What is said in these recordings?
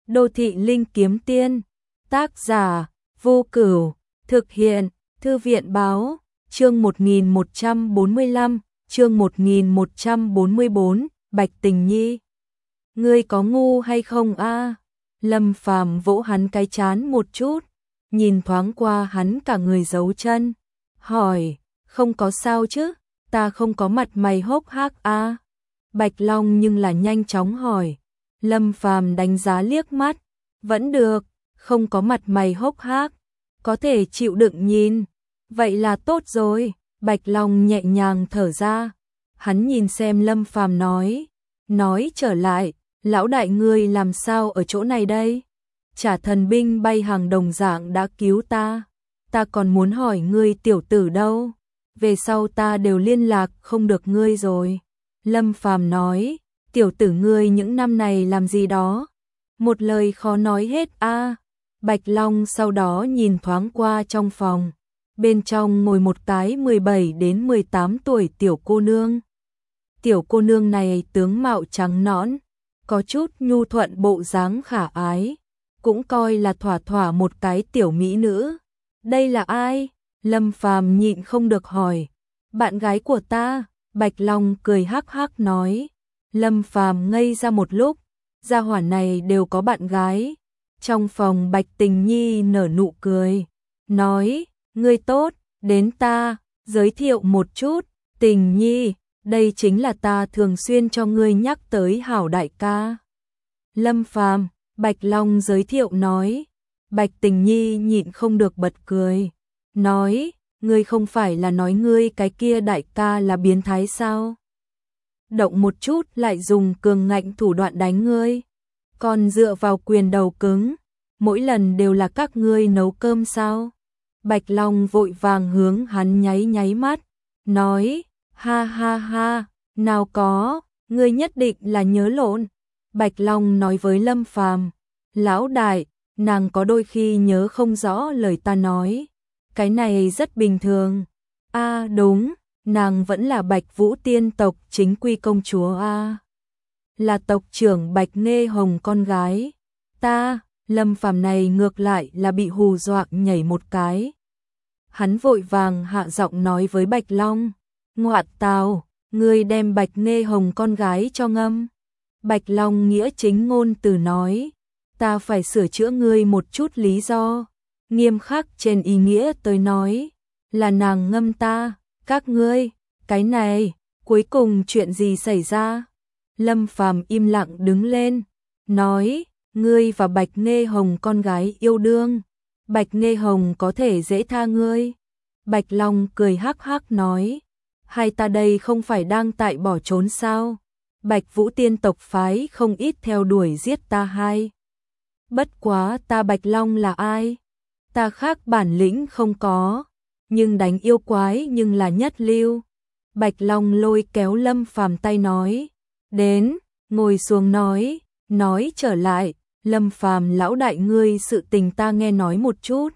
Đô thị linh kiếm tiên. Tác giả Vô Cửu. Thực hiện Thư viện báo. Chương 1145, chương 1144, Bạch Tình Nhi. Ngươi có ngu hay không a? Lâm Phàm vỗ hắn cái trán một chút, nhìn thoáng qua hắn cả người giấu chân, hỏi, không có sao chứ, ta không có mặt mày hốc hác a? Bạch Long nhưng là nhanh chóng hỏi. Lâm Phàm đánh giá liếc mắt, vẫn được, không có mặt mày hốc hác, có thể chịu đựng nhìn, vậy là tốt rồi. Bạch Long nhẹ nhàng thở ra, hắn nhìn xem Lâm Phàm nói trở lại, lão đại ngươi làm sao ở chỗ này đây? Trả thần binh bay hàng đồng dạng đã cứu ta còn muốn hỏi ngươi tiểu tử đâu, về sau ta đều liên lạc không được ngươi rồi. Lâm Phàm nói, tiểu tử ngươi những năm này làm gì đó? Một lời khó nói hết a. Bạch Long sau đó nhìn thoáng qua trong phòng. Bên trong ngồi một cái 17 đến 18 tuổi tiểu cô nương. Tiểu cô nương này tướng mạo trắng nõn, có chút nhu thuận bộ dáng khả ái, cũng coi là thỏa thỏa một cái tiểu mỹ nữ. Đây là ai? Lâm Phàm nhịn không được hỏi. Bạn gái của ta. Bạch Long cười hắc hắc nói. Lâm Phàm ngây ra một lúc, gia hỏa này đều có bạn gái. Trong phòng Bạch Tình Nhi nở nụ cười, nói, ngươi tốt, đến ta giới thiệu một chút, Tình Nhi, đây chính là ta thường xuyên cho ngươi nhắc tới hảo đại ca. Lâm Phàm, Bạch Long giới thiệu nói. Bạch Tình Nhi nhịn không được bật cười, nói, ngươi không phải là nói ngươi cái kia đại ca là biến thái sao? Động một chút lại dùng cường ngạnh thủ đoạn đánh ngươi, còn dựa vào quyền đầu cứng, mỗi lần đều là các ngươi nấu cơm sao? Bạch Long vội vàng hướng hắn nháy mắt, nói, ha ha ha, nào có, ngươi nhất định là nhớ lộn. Bạch Long nói với Lâm Phàm, lão đại, nàng có đôi khi nhớ không rõ lời ta nói, cái này rất bình thường. A đúng, nàng vẫn là Bạch Vũ tiên tộc chính quy công chúa a, là tộc trưởng Bạch Nghê Hồng con gái. Ta, Lâm Phàm này ngược lại là bị hù dọa nhảy một cái. Hắn vội vàng hạ giọng nói với Bạch Long, ngoại tào, ngươi đem Bạch Nghê Hồng con gái cho ngâm. Bạch Long nghĩa chính ngôn từ nói, ta phải sửa chữa ngươi một chút lý do. Nghiêm khắc trên ý nghĩa tôi nói, là nàng ngâm ta, các ngươi, cái này, cuối cùng chuyện gì xảy ra? Lâm Phàm im lặng đứng lên, nói, ngươi và Bạch Nghê Hồng con gái yêu đương, Bạch Nghê Hồng có thể dễ tha ngươi. Bạch Long cười hắc hắc nói, hai ta đây không phải đang tại bỏ trốn sao? Bạch Vũ tiên tộc phái không ít theo đuổi giết ta hai. Bất quá ta Bạch Long là ai? Ta khác bản lĩnh không có, nhưng đánh yêu quái nhưng là nhất lưu. Bạch Long lôi kéo Lâm Phàm tay nói, đến, ngồi xuống nói trở lại, Lâm Phàm lão đại ngươi sự tình ta nghe nói một chút.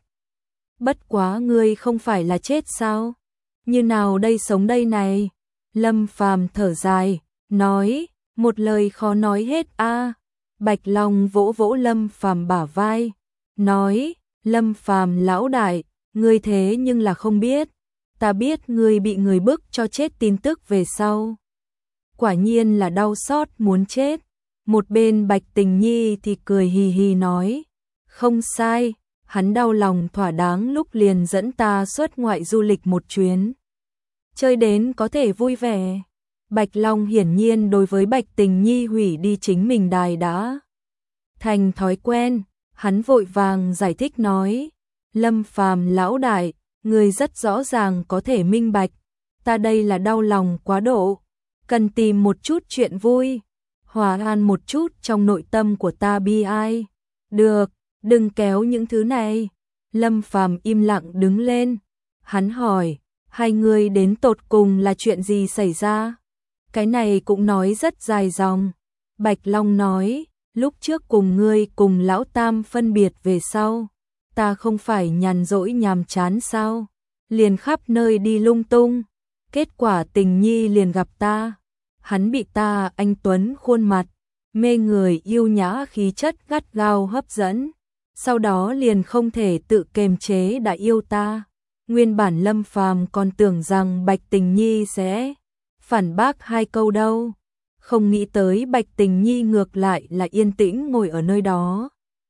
Bất quá ngươi không phải là chết sao? Như nào đây sống đây này? Lâm Phàm thở dài, nói, một lời khó nói hết a. Bạch Long vỗ vỗ Lâm Phàm bả vai, nói, Lâm Phàm lão đại, ngươi thế nhưng là không biết, ta biết ngươi bị người bức cho chết tin tức về sau. Quả nhiên là đau xót muốn chết. Một bên Bạch Tình Nhi thì cười hì hì nói, không sai, hắn đau lòng thỏa đáng lúc liền dẫn ta xuất ngoại du lịch một chuyến. Chơi đến có thể vui vẻ. Bạch Long hiển nhiên đối với Bạch Tình Nhi hủy đi chính mình đài đã thành thói quen, hắn vội vàng giải thích nói, Lâm Phàm lão đại, người rất rõ ràng có thể minh bạch, ta đây là đau lòng quá độ, cần tìm một chút chuyện vui, hòa an một chút trong nội tâm của ta bi ai. Được, đừng kéo những thứ này. Lâm Phàm im lặng đứng lên, hắn hỏi, hai người đến tột cùng là chuyện gì xảy ra? Cái này cũng nói rất dài dòng. Bạch Long nói, lúc trước cùng ngươi cùng lão tam phân biệt về sau, ta không phải nhàn rỗi nhàm chán sao? Liền khắp nơi đi lung tung, kết quả Tình Nhi liền gặp ta. Hắn bị ta anh tuấn khuôn mặt mê người yêu nhã khí chất gắt gao hấp dẫn, sau đó liền không thể tự kiềm chế đã yêu ta. Nguyên bản Lâm Phàm còn tưởng rằng Bạch Tình Nhi sẽ phản bác hai câu đâu, không nghĩ tới Bạch Tình Nhi ngược lại là yên tĩnh ngồi ở nơi đó.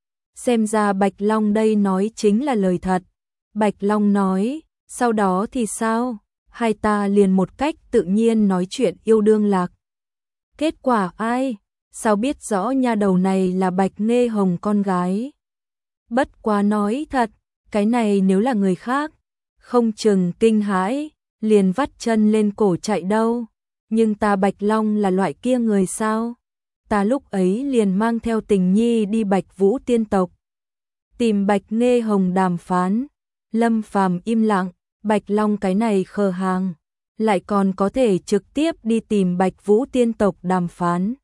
Xem ra Bạch Long đây nói chính là lời thật. Bạch Long nói, sau đó thì sao? Hai ta liền một cách tự nhiên nói chuyện yêu đương lạc. Kết quả ai? Sao biết rõ nha đầu này là Bạch Nghê Hồng con gái? Bất quá nói thật, cái này nếu là người khác, không chừng kinh hãi, liền vắt chân lên cổ chạy đâu. Nhưng ta Bạch Long là loại kia người sao? Ta lúc ấy liền mang theo Tình Nhi đi Bạch Vũ tiên tộc, tìm Bạch Nghê Hồng đàm phán. Lâm Phàm im lặng, Bạch Long cái này khờ hàng, lại còn có thể trực tiếp đi tìm Bạch Vũ tiên tộc đàm phán.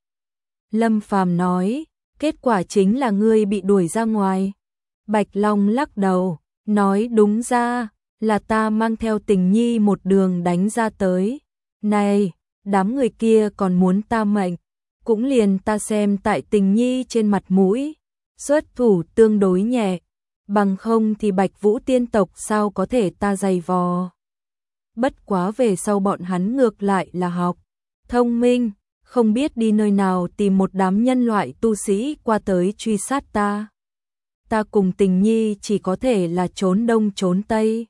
Lâm Phàm nói, kết quả chính là ngươi bị đuổi ra ngoài. Bạch Long lắc đầu, nói đúng ra, là ta mang theo Tình Nhi một đường đánh ra tới. Này, đám người kia còn muốn ta mệnh, cũng liền ta xem tại Tình Nhi trên mặt mũi, xuất thủ tương đối nhẹ, bằng không thì Bạch Vũ tiên tộc sao có thể ta dày vò. Bất quá về sau bọn hắn ngược lại là học thông minh, không biết đi nơi nào tìm một đám nhân loại tu sĩ qua tới truy sát ta. Ta cùng Tình Nhi chỉ có thể là trốn đông trốn tây.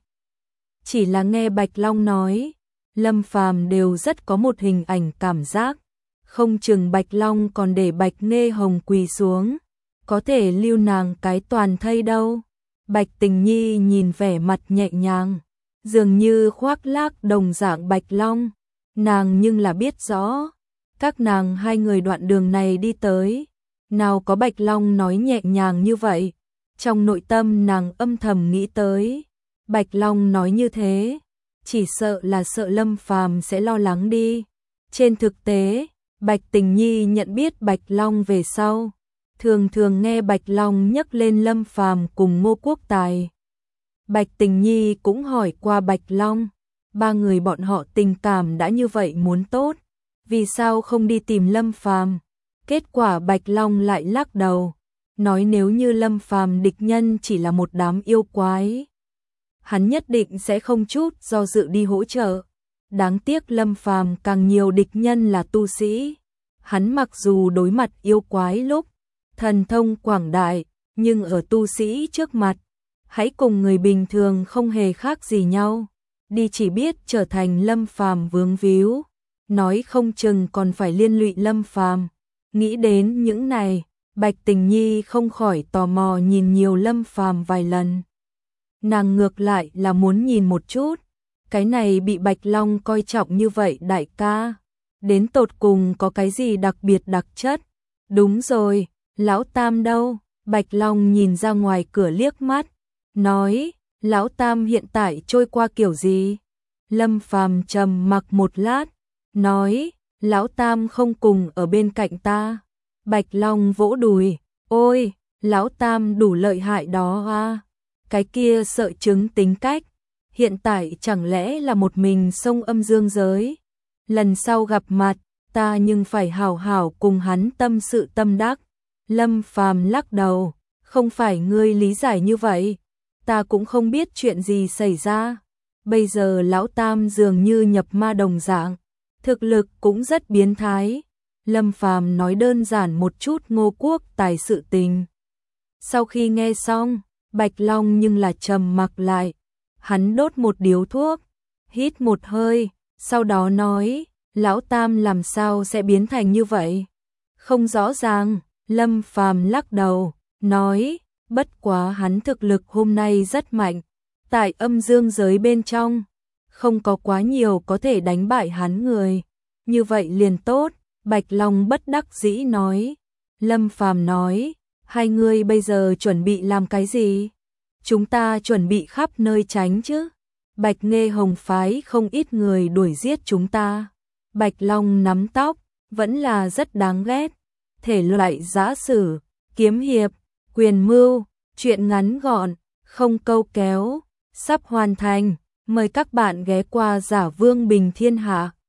Chỉ là nghe Bạch Long nói, Lâm Phàm đều rất có một hình ảnh cảm giác, không chừng Bạch Long còn để Bạch Nghê Hồng quỳ xuống, có thể lưu nàng cái toàn thây đâu. Bạch Tình Nhi nhìn vẻ mặt nhẹ nhàng, dường như khoác lác đồng dạng Bạch Long, nàng nhưng là biết rõ, các nàng hai người đoạn đường này đi tới, nào có Bạch Long nói nhẹ nhàng như vậy. Trong nội tâm nàng âm thầm nghĩ tới, Bạch Long nói như thế, chỉ sợ là sợ Lâm Phàm sẽ lo lắng đi. Trên thực tế, Bạch Tình Nhi nhận biết Bạch Long về sau, thường thường nghe Bạch Long nhắc lên Lâm Phàm cùng Ngô Quốc Tài. Bạch Tình Nhi cũng hỏi qua Bạch Long, ba người bọn họ tình cảm đã như vậy muốn tốt, vì sao không đi tìm Lâm Phàm? Kết quả Bạch Long lại lắc đầu, nói nếu như Lâm Phàm địch nhân chỉ là một đám yêu quái, hắn nhất định sẽ không chút do dự đi hỗ trợ. Đáng tiếc Lâm Phàm càng nhiều địch nhân là tu sĩ. Hắn mặc dù đối mặt yêu quái lúc thần thông quảng đại, nhưng ở tu sĩ trước mặt, hãy cùng người bình thường không hề khác gì nhau. Đi chỉ biết trở thành Lâm Phàm vướng víu, nói không chừng còn phải liên lụy Lâm Phàm. Nghĩ đến những này, Bạch Tình Nhi không khỏi tò mò nhìn nhiều Lâm Phàm vài lần. Nàng ngược lại là muốn nhìn một chút, cái này bị Bạch Long coi trọng như vậy đại ca, đến tột cùng có cái gì đặc biệt đặc chất. Đúng rồi, Lão Tam đâu? Bạch Long nhìn ra ngoài cửa liếc mắt, nói, Lão Tam hiện tại trôi qua kiểu gì? Lâm Phàm trầm mặc một lát, nói, Lão Tam không cùng ở bên cạnh ta. Bạch Long vỗ đùi, ôi, Lão Tam đủ lợi hại đó à? Cái kia sợ chứng tính cách, hiện tại chẳng lẽ là một mình xông âm dương giới? Lần sau gặp mặt, ta nhưng phải hảo hảo cùng hắn tâm sự tâm đắc. Lâm Phàm lắc đầu, không phải ngươi lý giải như vậy, ta cũng không biết chuyện gì xảy ra. Bây giờ Lão Tam dường như nhập ma đồng dạng, thực lực cũng rất biến thái. Lâm Phàm nói đơn giản một chút Ngô Quốc Tài sự tình. Sau khi nghe xong, Bạch Long nhưng là trầm mặc lại, hắn đốt một điếu thuốc, hít một hơi, sau đó nói, Lão Tam làm sao sẽ biến thành như vậy? Không rõ ràng. Lâm Phàm lắc đầu, nói, bất quá hắn thực lực hôm nay rất mạnh, tại âm dương giới bên trong, không có quá nhiều có thể đánh bại hắn người, như vậy liền tốt. Bạch Long bất đắc dĩ nói. Lâm Phàm nói, hai người bây giờ chuẩn bị làm cái gì? Chúng ta chuẩn bị khắp nơi tránh chứ. Bạch Nghê Hồng phái không ít người đuổi giết chúng ta. Bạch Long nắm tóc, vẫn là rất đáng ghét. Thể loại giã sử, kiếm hiệp, quyền mưu, truyện ngắn gọn, không câu kéo, sắp hoàn thành. Mời các bạn ghé qua Giả Vương Bình Thiên Hạ.